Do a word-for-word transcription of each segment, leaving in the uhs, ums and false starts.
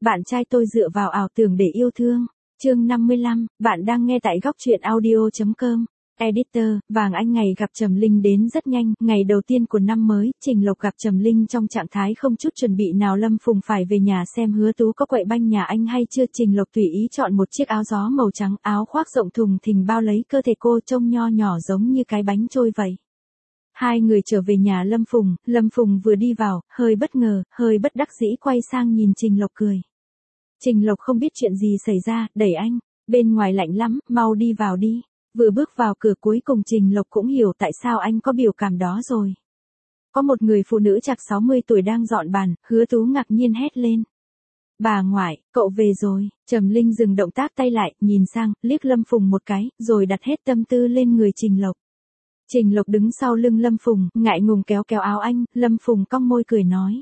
Bạn trai tôi dựa vào ảo tưởng để yêu thương. Chương năm mươi lăm, bạn đang nghe tại góc truyện audio chấm com. Editor, Vàng Anh ngày gặp Trầm Linh đến rất nhanh, ngày đầu tiên của năm mới, Trình Lộc gặp Trầm Linh trong trạng thái không chút chuẩn bị nào. Lâm Phùng phải về nhà xem Hứa Tú có quậy banh nhà anh hay chưa. Trình Lộc tùy ý chọn một chiếc áo gió màu trắng, áo khoác rộng thùng thình bao lấy cơ thể cô, trông nho nhỏ giống như cái bánh trôi vậy. Hai người trở về nhà Lâm Phùng, Lâm Phùng vừa đi vào, hơi bất ngờ, hơi bất đắc dĩ quay sang nhìn Trình Lộc cười. Trình Lộc không biết chuyện gì xảy ra, đẩy anh, bên ngoài lạnh lắm, mau đi vào đi. Vừa bước vào cửa cuối cùng Trình Lộc cũng hiểu tại sao anh có biểu cảm đó rồi. Có một người phụ nữ chạc sáu mươi tuổi đang dọn bàn, Hứa Tú ngạc nhiên hét lên. Bà ngoại, cậu về rồi. Trầm Linh dừng động tác tay lại, nhìn sang, liếc Lâm Phùng một cái, rồi đặt hết tâm tư lên người Trình Lộc. Trình Lộc đứng sau lưng Lâm Phùng, ngại ngùng kéo kéo áo anh, Lâm Phùng cong môi cười nói.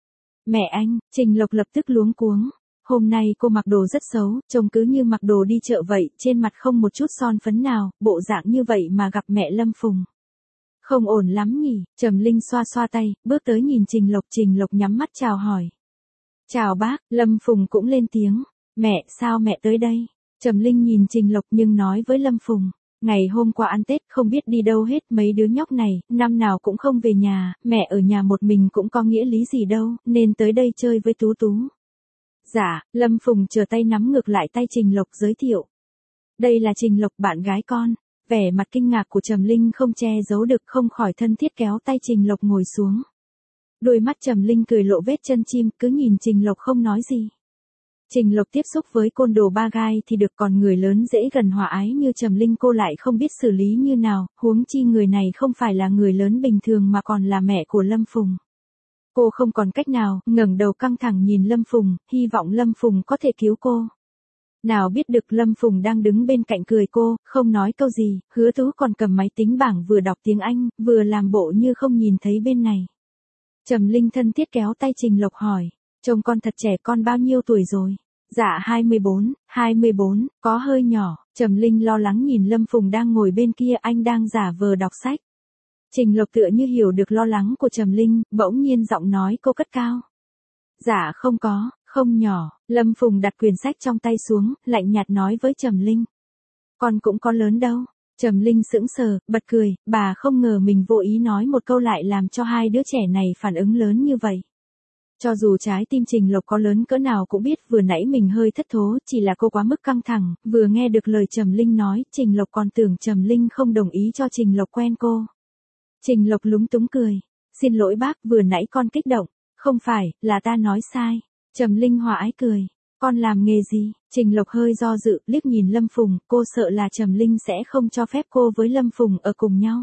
Mẹ anh. Trình Lộc lập tức luống cuống. Hôm nay cô mặc đồ rất xấu, trông cứ như mặc đồ đi chợ vậy, trên mặt không một chút son phấn nào, bộ dạng như vậy mà gặp mẹ Lâm Phùng. Không ổn lắm nhỉ. Trầm Linh xoa xoa tay, bước tới nhìn Trình Lộc. Trình Lộc nhắm mắt chào hỏi. Chào bác. Lâm Phùng cũng lên tiếng. Mẹ, sao mẹ tới đây? Trầm Linh nhìn Trình Lộc nhưng nói với Lâm Phùng. Ngày hôm qua ăn Tết không biết đi đâu hết, mấy đứa nhóc này, năm nào cũng không về nhà, mẹ ở nhà một mình cũng có nghĩa lý gì đâu, nên tới đây chơi với Tú Tú. Dạ. Lâm Phùng chờ tay nắm ngược lại tay Trình Lộc giới thiệu. Đây là Trình Lộc, bạn gái con. Vẻ mặt kinh ngạc của Trầm Linh không che giấu được, không khỏi thân thiết kéo tay Trình Lộc ngồi xuống. Đôi mắt Trầm Linh cười lộ vết chân chim, cứ nhìn Trình Lộc không nói gì. Trình Lộc tiếp xúc với côn đồ ba gai thì được, còn người lớn dễ gần hòa ái như Trầm Linh cô lại không biết xử lý như nào, huống chi người này không phải là người lớn bình thường mà còn là mẹ của Lâm Phùng. Cô không còn cách nào, ngẩng đầu căng thẳng nhìn Lâm Phùng, hy vọng Lâm Phùng có thể cứu cô. Nào biết được Lâm Phùng đang đứng bên cạnh cười cô, không nói câu gì, Hứa Tú còn cầm máy tính bảng vừa đọc tiếng Anh, vừa làm bộ như không nhìn thấy bên này. Trầm Linh thân thiết kéo tay Trình Lộc hỏi, trông con thật trẻ, con bao nhiêu tuổi rồi? Dạ hai mươi bốn, hai mươi bốn, có hơi nhỏ. Trầm Linh lo lắng nhìn Lâm Phùng đang ngồi bên kia, anh đang giả vờ đọc sách. Trình Lộc tựa như hiểu được lo lắng của Trầm Linh, bỗng nhiên giọng nói cô cất cao. Dạ không có, không nhỏ. Lâm Phùng đặt quyển sách trong tay xuống, lạnh nhạt nói với Trầm Linh. Con cũng có lớn đâu. Trầm Linh sững sờ, bật cười, bà không ngờ mình vô ý nói một câu lại làm cho hai đứa trẻ này phản ứng lớn như vậy. Cho dù trái tim Trình Lộc có lớn cỡ nào cũng biết vừa nãy mình hơi thất thố, chỉ là cô quá mức căng thẳng, vừa nghe được lời Trầm Linh nói, Trình Lộc còn tưởng Trầm Linh không đồng ý cho Trình Lộc quen cô. Trình Lộc lúng túng cười. Xin lỗi bác, vừa nãy con kích động. Không phải, là ta nói sai. Trầm Linh hòa ái cười. Con làm nghề gì? Trình Lộc hơi do dự, liếc nhìn Lâm Phùng, cô sợ là Trầm Linh sẽ không cho phép cô với Lâm Phùng ở cùng nhau.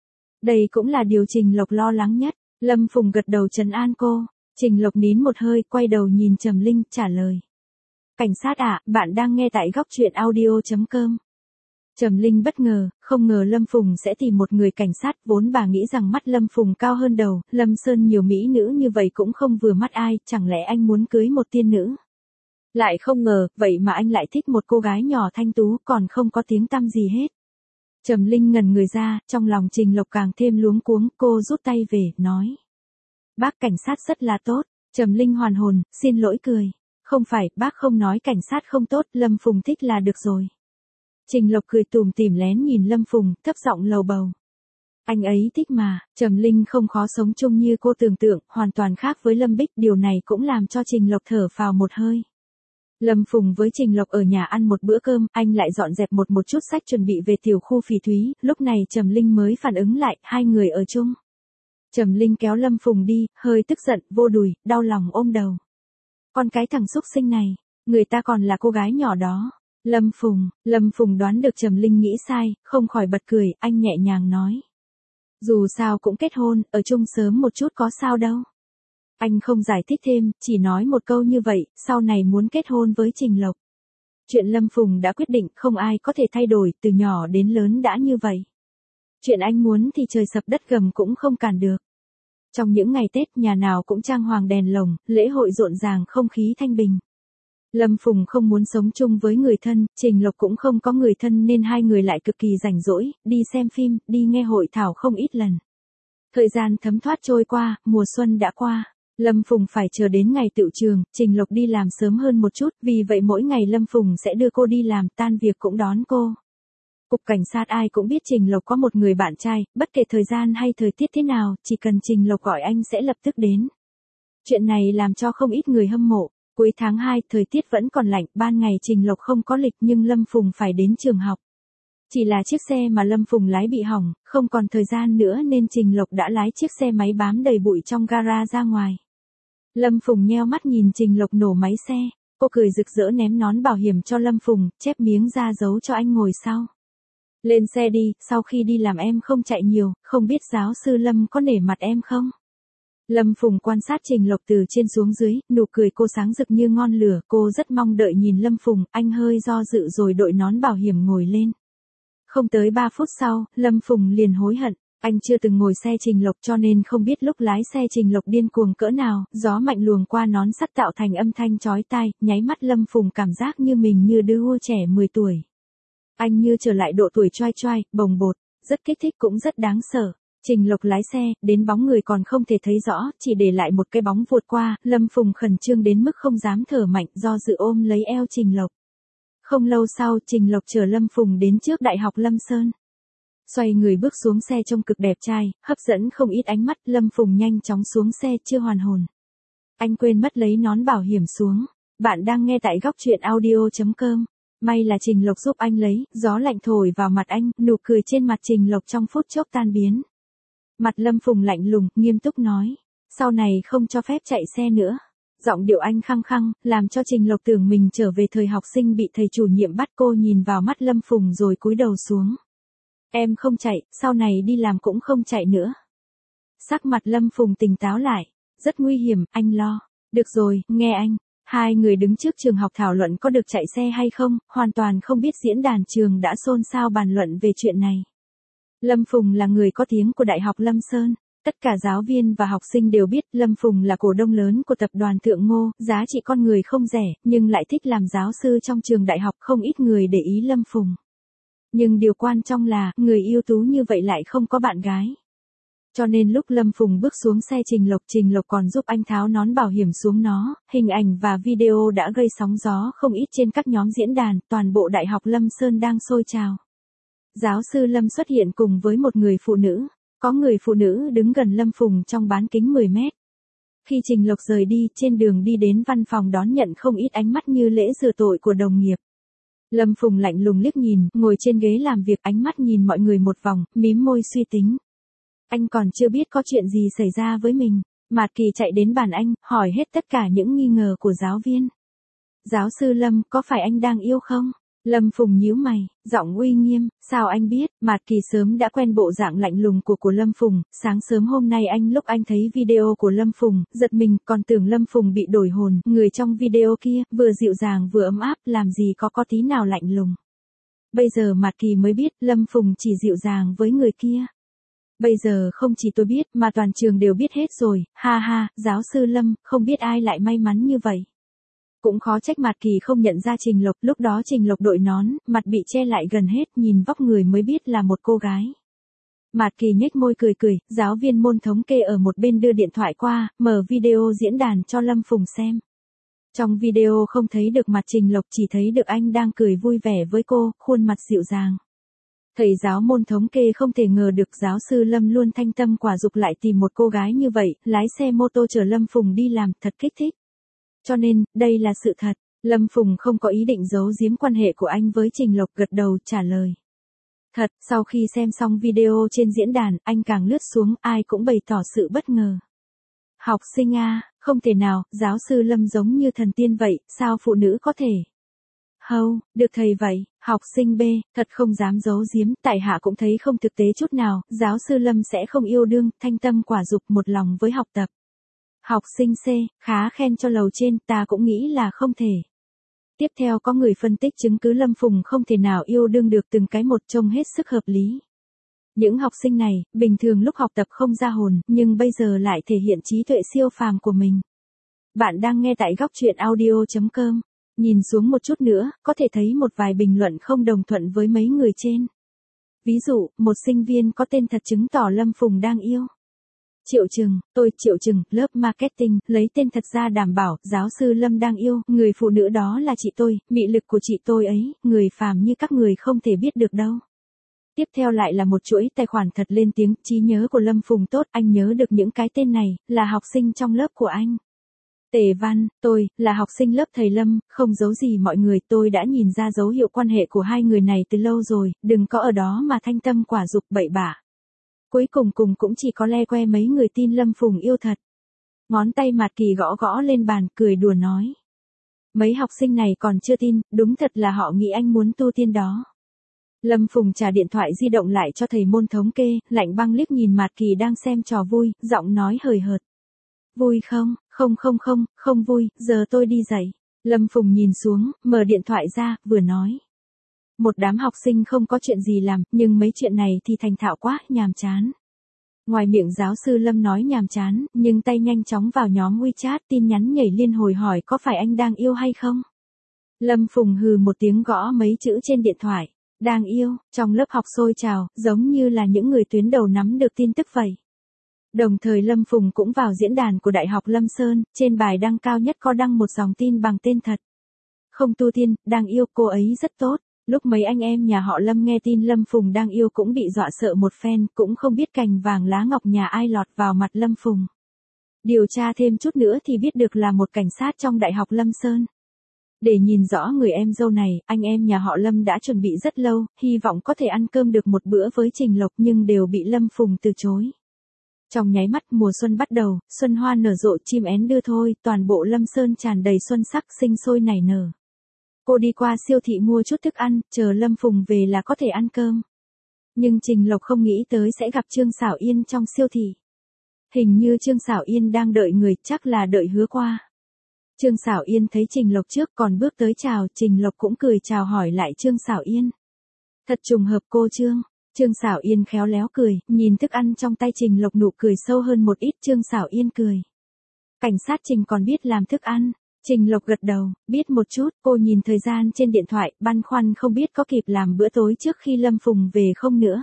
Đây cũng là điều Trình Lộc lo lắng nhất. Lâm Phùng gật đầu trấn an cô. Trình Lộc nín một hơi, quay đầu nhìn Trầm Linh, trả lời. Cảnh sát ạ, bạn đang nghe tại góc truyện audio chấm com. Trầm Linh bất ngờ, không ngờ Lâm Phùng sẽ tìm một người cảnh sát, vốn bà nghĩ rằng mắt Lâm Phùng cao hơn đầu, Lâm Sơn nhiều mỹ nữ như vậy cũng không vừa mắt ai, chẳng lẽ anh muốn cưới một tiên nữ? Lại không ngờ, vậy mà anh lại thích một cô gái nhỏ thanh tú, còn không có tiếng tăm gì hết. Trầm Linh ngẩn người ra, trong lòng Trình Lộc càng thêm luống cuống, cô rút tay về, nói. Bác cảnh sát rất là tốt. Trầm Linh hoàn hồn, xin lỗi cười. Không phải, bác không nói cảnh sát không tốt, Lâm Phùng thích là được rồi. Trình Lộc cười tủm tỉm lén nhìn Lâm Phùng, thấp giọng lầu bầu. Anh ấy thích mà. Trầm Linh không khó sống chung như cô tưởng tượng, hoàn toàn khác với Lâm Bích, điều này cũng làm cho Trình Lộc thở phào một hơi. Lâm Phùng với Trình Lộc ở nhà ăn một bữa cơm, anh lại dọn dẹp một một chút sách chuẩn bị về tiểu khu Phỉ Thúy, lúc này Trầm Linh mới phản ứng lại, hai người ở chung. Trầm Linh kéo Lâm Phùng đi, hơi tức giận, vô đùi, đau lòng ôm đầu. Con cái thằng xúc sinh này, người ta còn là cô gái nhỏ đó. Lâm Phùng, Lâm Phùng đoán được Trầm Linh nghĩ sai, không khỏi bật cười, anh nhẹ nhàng nói. Dù sao cũng kết hôn, ở chung sớm một chút có sao đâu. Anh không giải thích thêm, chỉ nói một câu như vậy, sau này muốn kết hôn với Trình Lộc. Chuyện Lâm Phùng đã quyết định, không ai có thể thay đổi, từ nhỏ đến lớn đã như vậy. Chuyện anh muốn thì trời sập đất gầm cũng không cản được. Trong những ngày Tết, nhà nào cũng trang hoàng đèn lồng, lễ hội rộn ràng, không khí thanh bình. Lâm Phùng không muốn sống chung với người thân, Trình Lộc cũng không có người thân nên hai người lại cực kỳ rảnh rỗi, đi xem phim, đi nghe hội thảo không ít lần. Thời gian thấm thoát trôi qua, mùa xuân đã qua. Lâm Phùng phải chờ đến ngày tựu trường, Trình Lộc đi làm sớm hơn một chút, vì vậy mỗi ngày Lâm Phùng sẽ đưa cô đi làm, tan việc cũng đón cô. Cục cảnh sát ai cũng biết Trình Lộc có một người bạn trai, bất kể thời gian hay thời tiết thế nào, chỉ cần Trình Lộc gọi anh sẽ lập tức đến. Chuyện này làm cho không ít người hâm mộ. Cuối tháng hai, thời tiết vẫn còn lạnh, ban ngày Trình Lộc không có lịch nhưng Lâm Phùng phải đến trường học. Chỉ là chiếc xe mà Lâm Phùng lái bị hỏng, không còn thời gian nữa nên Trình Lộc đã lái chiếc xe máy bám đầy bụi trong gara ra ngoài. Lâm Phùng nheo mắt nhìn Trình Lộc nổ máy xe, cô cười rực rỡ ném nón bảo hiểm cho Lâm Phùng, chép miếng ra giấu cho anh ngồi sau. Lên xe đi, sau khi đi làm em không chạy nhiều, không biết giáo sư Lâm có nể mặt em không? Lâm Phùng quan sát Trình Lộc từ trên xuống dưới, nụ cười cô sáng rực như ngọn lửa, cô rất mong đợi nhìn Lâm Phùng, anh hơi do dự rồi đội nón bảo hiểm ngồi lên. Không tới ba phút sau, Lâm Phùng liền hối hận, anh chưa từng ngồi xe Trình Lộc cho nên không biết lúc lái xe Trình Lộc điên cuồng cỡ nào, gió mạnh luồng qua nón sắt tạo thành âm thanh chói tai, nháy mắt Lâm Phùng cảm giác như mình như đứa trẻ mười tuổi. Anh như trở lại độ tuổi choai choai, bồng bột, rất kích thích cũng rất đáng sợ. Trình Lộc lái xe, đến bóng người còn không thể thấy rõ, chỉ để lại một cái bóng vụt qua, Lâm Phùng khẩn trương đến mức không dám thở mạnh, do dự ôm lấy eo Trình Lộc. Không lâu sau, Trình Lộc chở Lâm Phùng đến trước Đại học Lâm Sơn. Xoay người bước xuống xe trông cực đẹp trai, hấp dẫn không ít ánh mắt, Lâm Phùng nhanh chóng xuống xe chưa hoàn hồn. Anh quên mất lấy nón bảo hiểm xuống. Bạn đang nghe tại góc truyện audio chấm com. May là Trình Lộc giúp anh lấy, gió lạnh thổi vào mặt anh, nụ cười trên mặt Trình Lộc trong phút chốc tan biến. Mặt Lâm Phùng lạnh lùng, nghiêm túc nói, sau này không cho phép chạy xe nữa. Giọng điệu anh khăng khăng, làm cho Trình Lộc tưởng mình trở về thời học sinh bị thầy chủ nhiệm bắt. Cô nhìn vào mắt Lâm Phùng rồi cúi đầu xuống. Em không chạy, sau này đi làm cũng không chạy nữa. Sắc mặt Lâm Phùng tỉnh táo lại, rất nguy hiểm, anh lo. Được rồi, nghe anh. Hai người đứng trước trường học thảo luận có được chạy xe hay không, hoàn toàn không biết diễn đàn trường đã xôn xao bàn luận về chuyện này. Lâm Phùng là người có tiếng của Đại học Lâm Sơn. Tất cả giáo viên và học sinh đều biết Lâm Phùng là cổ đông lớn của tập đoàn Thượng Ngô, giá trị con người không rẻ, nhưng lại thích làm giáo sư trong trường đại học, không ít người để ý Lâm Phùng. Nhưng điều quan trọng là, người ưu tú như vậy lại không có bạn gái. Cho nên lúc Lâm Phùng bước xuống xe Trình Lộc, Trình Lộc còn giúp anh tháo nón bảo hiểm xuống nó, hình ảnh và video đã gây sóng gió không ít trên các nhóm diễn đàn, toàn bộ Đại học Lâm Sơn đang sôi trào. Giáo sư Lâm xuất hiện cùng với một người phụ nữ, có người phụ nữ đứng gần Lâm Phùng trong bán kính mười mét. Khi Trình Lộc rời đi, trên đường đi đến văn phòng đón nhận không ít ánh mắt như lễ rửa tội của đồng nghiệp. Lâm Phùng lạnh lùng liếc nhìn, ngồi trên ghế làm việc, ánh mắt nhìn mọi người một vòng, mím môi suy tính. Anh còn chưa biết có chuyện gì xảy ra với mình. Mạt Kỳ chạy đến bàn anh, hỏi hết tất cả những nghi ngờ của giáo viên. Giáo sư Lâm, có phải anh đang yêu không? Lâm Phùng nhíu mày, giọng uy nghiêm, sao anh biết? Mạt Kỳ sớm đã quen bộ dạng lạnh lùng của của Lâm Phùng, sáng sớm hôm nay anh lúc anh thấy video của Lâm Phùng, giật mình, còn tưởng Lâm Phùng bị đổi hồn, người trong video kia, vừa dịu dàng vừa ấm áp, làm gì có có tí nào lạnh lùng. Bây giờ Mạt Kỳ mới biết, Lâm Phùng chỉ dịu dàng với người kia. Bây giờ không chỉ tôi biết, mà toàn trường đều biết hết rồi, ha ha, giáo sư Lâm, không biết ai lại may mắn như vậy. Cũng khó trách Mạt Kỳ không nhận ra Trình Lộc, lúc đó Trình Lộc đội nón, mặt bị che lại gần hết, nhìn vóc người mới biết là một cô gái. Mạt Kỳ nhếch môi cười cười, giáo viên môn thống kê ở một bên đưa điện thoại qua, mở video diễn đàn cho Lâm Phùng xem. Trong video không thấy được mặt Trình Lộc, chỉ thấy được anh đang cười vui vẻ với cô, khuôn mặt dịu dàng. Thầy giáo môn thống kê không thể ngờ được giáo sư Lâm luôn thanh tâm quả dục lại tìm một cô gái như vậy, lái xe mô tô chở Lâm Phùng đi làm, thật kích thích. Cho nên, đây là sự thật. Lâm Phùng không có ý định giấu giếm quan hệ của anh với Trình Lộc, gật đầu trả lời. Thật, sau khi xem xong video trên diễn đàn, anh càng lướt xuống, ai cũng bày tỏ sự bất ngờ. Học sinh A, không thể nào, giáo sư Lâm giống như thần tiên vậy, sao phụ nữ có thể? Hâu, được thầy vậy, học sinh B, thật không dám giấu giếm, tại hạ cũng thấy không thực tế chút nào, giáo sư Lâm sẽ không yêu đương, thanh tâm quả dục, một lòng với học tập. Học sinh C, khá khen cho lầu trên, ta cũng nghĩ là không thể. Tiếp theo có người phân tích chứng cứ Lâm Phùng không thể nào yêu đương được từng cái một, trông hết sức hợp lý. Những học sinh này, bình thường lúc học tập không ra hồn, nhưng bây giờ lại thể hiện trí tuệ siêu phàm của mình. Bạn đang nghe tại góc truyện audio chấm com. Nhìn xuống một chút nữa, có thể thấy một vài bình luận không đồng thuận với mấy người trên. Ví dụ, một sinh viên có tên thật chứng tỏ Lâm Phùng đang yêu. Triệu Trừng, tôi Triệu Trừng, lớp marketing, lấy tên thật ra đảm bảo, giáo sư Lâm đang yêu, người phụ nữ đó là chị tôi, mị lực của chị tôi ấy, người phàm như các người không thể biết được đâu. Tiếp theo lại là một chuỗi tài khoản thật lên tiếng, trí nhớ của Lâm Phùng tốt, anh nhớ được những cái tên này, là học sinh trong lớp của anh. Tề Văn, tôi, là học sinh lớp thầy Lâm, không giấu gì mọi người, tôi đã nhìn ra dấu hiệu quan hệ của hai người này từ lâu rồi, đừng có ở đó mà thanh tâm quả dục bậy bạ. Cuối cùng cùng cũng chỉ có le que mấy người tin Lâm Phùng yêu thật. Ngón tay Mạt Kỳ gõ gõ lên bàn, cười đùa nói. Mấy học sinh này còn chưa tin, đúng thật là họ nghĩ anh muốn tu tiên đó. Lâm Phùng trả điện thoại di động lại cho thầy môn thống kê, lạnh băng liếc nhìn Mạt Kỳ đang xem trò vui, giọng nói hời hợt. Vui không, không không không, không vui, giờ tôi đi dạy. Lâm Phùng nhìn xuống, mở điện thoại ra, vừa nói. Một đám học sinh không có chuyện gì làm, nhưng mấy chuyện này thì thành thạo quá, nhàm chán. Ngoài miệng giáo sư Lâm nói nhàm chán, nhưng tay nhanh chóng vào nhóm WeChat tin nhắn nhảy liên hồi hỏi có phải anh đang yêu hay không? Lâm Phùng hừ một tiếng gõ mấy chữ trên điện thoại. Đang yêu, trong lớp học sôi trào, giống như là những người tuyến đầu nắm được tin tức vậy. Đồng thời Lâm Phùng cũng vào diễn đàn của Đại học Lâm Sơn, trên bài đăng cao nhất có đăng một dòng tin bằng tên thật. Không tu tiên, đang yêu, cô ấy rất tốt. Lúc mấy anh em nhà họ Lâm nghe tin Lâm Phùng đang yêu cũng bị dọa sợ một phen, cũng không biết cành vàng lá ngọc nhà ai lọt vào mặt Lâm Phùng. Điều tra thêm chút nữa thì biết được là một cảnh sát trong Đại học Lâm Sơn. Để nhìn rõ người em dâu này, anh em nhà họ Lâm đã chuẩn bị rất lâu, hy vọng có thể ăn cơm được một bữa với Trình Lộc nhưng đều bị Lâm Phùng từ chối. Trong nháy mắt mùa xuân bắt đầu, xuân hoa nở rộ chim én đưa thôi, toàn bộ Lâm Sơn tràn đầy xuân sắc sinh sôi nảy nở. Cô đi qua siêu thị mua chút thức ăn, chờ Lâm Phùng về là có thể ăn cơm. Nhưng Trình Lộc không nghĩ tới sẽ gặp Trương Sảo Yên trong siêu thị. Hình như Trương Sảo Yên đang đợi người, chắc là đợi Hứa qua. Trương Sảo Yên thấy Trình Lộc trước còn bước tới chào, Trình Lộc cũng cười chào hỏi lại Trương Sảo Yên. Thật trùng hợp cô Trương. Trương Sảo Yên khéo léo cười, nhìn thức ăn trong tay Trình Lộc nụ cười sâu hơn một ít. Trương Sảo Yên cười. Cảnh sát Trình còn biết làm thức ăn. Trình Lộc gật đầu, biết một chút, cô nhìn thời gian trên điện thoại, băn khoăn không biết có kịp làm bữa tối trước khi Lâm Phùng về không nữa.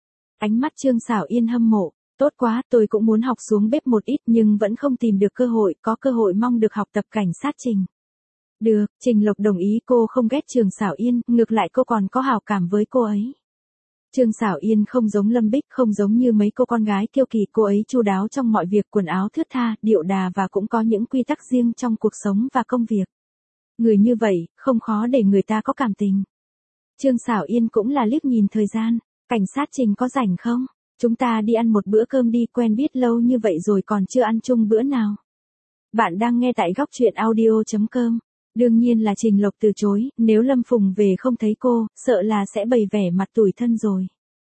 Ánh mắt Trương Sảo Yên hâm mộ. Tốt quá, tôi cũng muốn học xuống bếp một ít nhưng vẫn không tìm được cơ hội, có cơ hội mong được học tập cảnh sát Trình. Được, Trình Lộc đồng ý, cô không ghét Trương Sảo Yên, ngược lại cô còn có hảo cảm với cô ấy. Trương Sảo Yên không giống Lâm Bích, không giống như mấy cô con gái kiêu kỳ, cô ấy chu đáo trong mọi việc, quần áo thướt tha, điệu đà và cũng có những quy tắc riêng trong cuộc sống và công việc. Người như vậy, không khó để người ta có cảm tình. Trương Sảo Yên cũng là liếc nhìn thời gian, cảnh sát Trình có rảnh không? Chúng ta đi ăn một bữa cơm đi, quen biết lâu như vậy rồi còn chưa ăn chung bữa nào. Bạn đang nghe tại góc truyện audio chấm com. Đương nhiên là Trình Lộc từ chối, nếu Lâm Phùng về không thấy cô, sợ là sẽ bày vẻ mặt tủi thân rồi.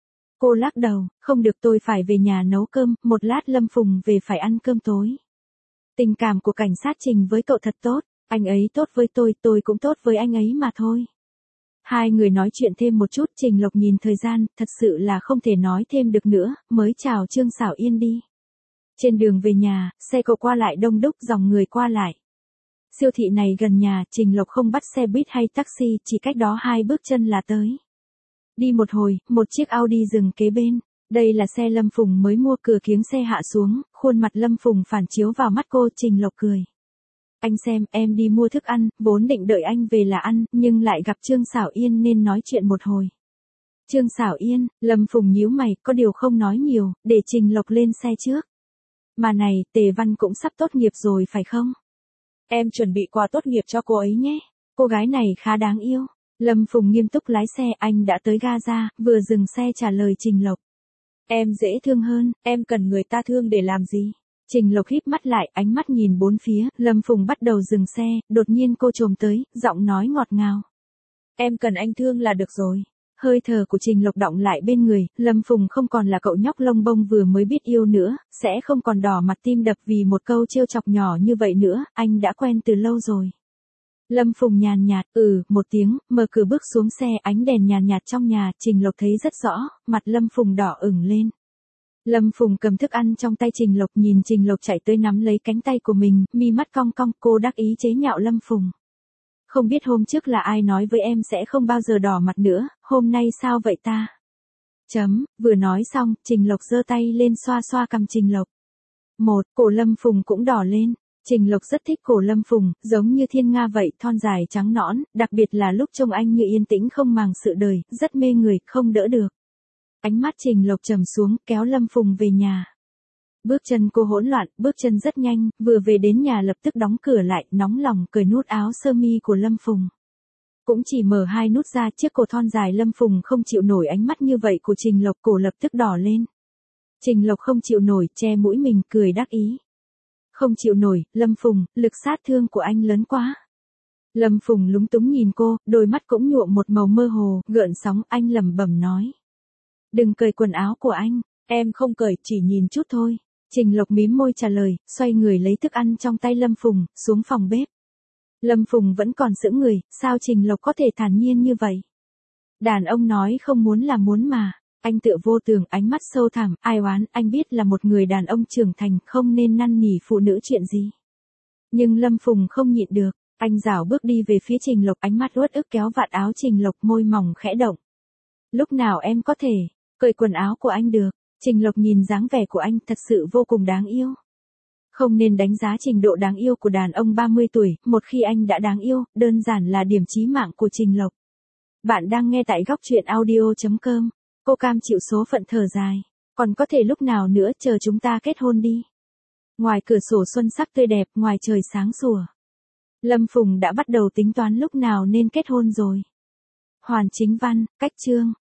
Cô lắc đầu, không được, tôi phải về nhà nấu cơm, một lát Lâm Phùng về phải ăn cơm tối. Tình cảm của cảnh sát Trình với cậu thật tốt, anh ấy tốt với tôi, tôi cũng tốt với anh ấy mà thôi. Hai người nói chuyện thêm một chút, Trình Lộc nhìn thời gian, thật sự là không thể nói thêm được nữa, mới chào Trương Sảo Yên đi. Trên đường về nhà, xe cộ qua lại đông đúc, dòng người qua lại. Siêu thị này gần nhà, Trình Lộc không bắt xe buýt hay taxi, chỉ cách đó hai bước chân là tới. Đi một hồi, một chiếc Audi dừng kế bên. Đây là xe Lâm Phùng mới mua, cửa kiếng xe hạ xuống, khuôn mặt Lâm Phùng phản chiếu vào mắt cô, Trình Lộc cười. Anh xem, em đi mua thức ăn, vốn định đợi anh về là ăn, nhưng lại gặp Trương Sảo Yên nên nói chuyện một hồi. Trương Sảo Yên, Lâm Phùng nhíu mày, có điều không nói nhiều, để Trình Lộc lên xe trước. Mà này, Tề Văn cũng sắp tốt nghiệp rồi phải không? Em chuẩn bị quà tốt nghiệp cho cô ấy nhé. Cô gái này khá đáng yêu. Lâm Phùng nghiêm túc lái xe, anh đã tới Gaza, vừa dừng xe trả lời Trình Lộc. Em dễ thương hơn, em cần người ta thương để làm gì? Trình Lộc híp mắt lại, ánh mắt nhìn bốn phía, Lâm Phùng bắt đầu dừng xe, đột nhiên cô chồm tới, giọng nói ngọt ngào. Em cần anh thương là được rồi. Hơi thở của Trình Lộc đọng lại bên người, Lâm Phùng không còn là cậu nhóc lông bông vừa mới biết yêu nữa, sẽ không còn đỏ mặt tim đập vì một câu trêu chọc nhỏ như vậy nữa, anh đã quen từ lâu rồi. Lâm Phùng nhàn nhạt, ừ, một tiếng, mở cửa bước xuống xe, ánh đèn nhàn nhạt trong nhà, Trình Lộc thấy rất rõ, mặt Lâm Phùng đỏ ửng lên. Lâm Phùng cầm thức ăn trong tay Trình Lộc, nhìn Trình Lộc chạy tới nắm lấy cánh tay của mình, mi mắt cong cong, cô đắc ý chế nhạo Lâm Phùng. Không biết hôm trước là ai nói với em sẽ không bao giờ đỏ mặt nữa, hôm nay sao vậy ta? Chấm, vừa nói xong, Trình Lộc giơ tay lên xoa xoa cằm Trình Lộc. một, cổ Lâm Phùng cũng đỏ lên. Trình Lộc rất thích cổ Lâm Phùng, giống như thiên nga vậy, thon dài trắng nõn, đặc biệt là lúc trông anh như yên tĩnh không màng sự đời, rất mê người, không đỡ được. Ánh mắt Trình Lộc trầm xuống, kéo Lâm Phùng về nhà. Bước chân cô hỗn loạn, bước chân rất nhanh, vừa về đến nhà lập tức đóng cửa lại, nóng lòng cởi nút áo sơ mi của Lâm Phùng. Cũng chỉ mở hai nút ra, chiếc cổ thon dài Lâm Phùng không chịu nổi ánh mắt như vậy của Trình Lộc, cổ lập tức đỏ lên. Trình Lộc không chịu nổi, che mũi mình, cười đắc ý. Không chịu nổi, Lâm Phùng, lực sát thương của anh lớn quá. Lâm Phùng lúng túng nhìn cô, đôi mắt cũng nhuộm một màu mơ hồ, gợn sóng, anh lẩm bẩm nói. Đừng cởi quần áo của anh, em không cởi, chỉ nhìn chút thôi. Trình Lộc mím môi trả lời, xoay người lấy thức ăn trong tay Lâm Phùng, xuống phòng bếp. Lâm Phùng vẫn còn sững người, sao Trình Lộc có thể thản nhiên như vậy? Đàn ông nói không muốn là muốn mà. Anh tựa vô tường, ánh mắt sâu thẳm, ai oán, anh biết là một người đàn ông trưởng thành, không nên năn nỉ phụ nữ chuyện gì. Nhưng Lâm Phùng không nhịn được, anh rảo bước đi về phía Trình Lộc, ánh mắt uất ức kéo vạt áo Trình Lộc, môi mỏng khẽ động. Lúc nào em có thể cởi quần áo của anh được? Trình Lộc nhìn dáng vẻ của anh thật sự vô cùng đáng yêu. Không nên đánh giá trình độ đáng yêu của đàn ông ba mươi tuổi, một khi anh đã đáng yêu, đơn giản là điểm chí mạng của Trình Lộc. Bạn đang nghe tại góc truyện audio chấm com. Cô cam chịu số phận thở dài. Còn có thể lúc nào nữa, chờ chúng ta kết hôn đi. Ngoài cửa sổ xuân sắc tươi đẹp, ngoài trời sáng sủa. Lâm Phùng đã bắt đầu tính toán lúc nào nên kết hôn rồi. Hoàn Chính Văn, cách chương.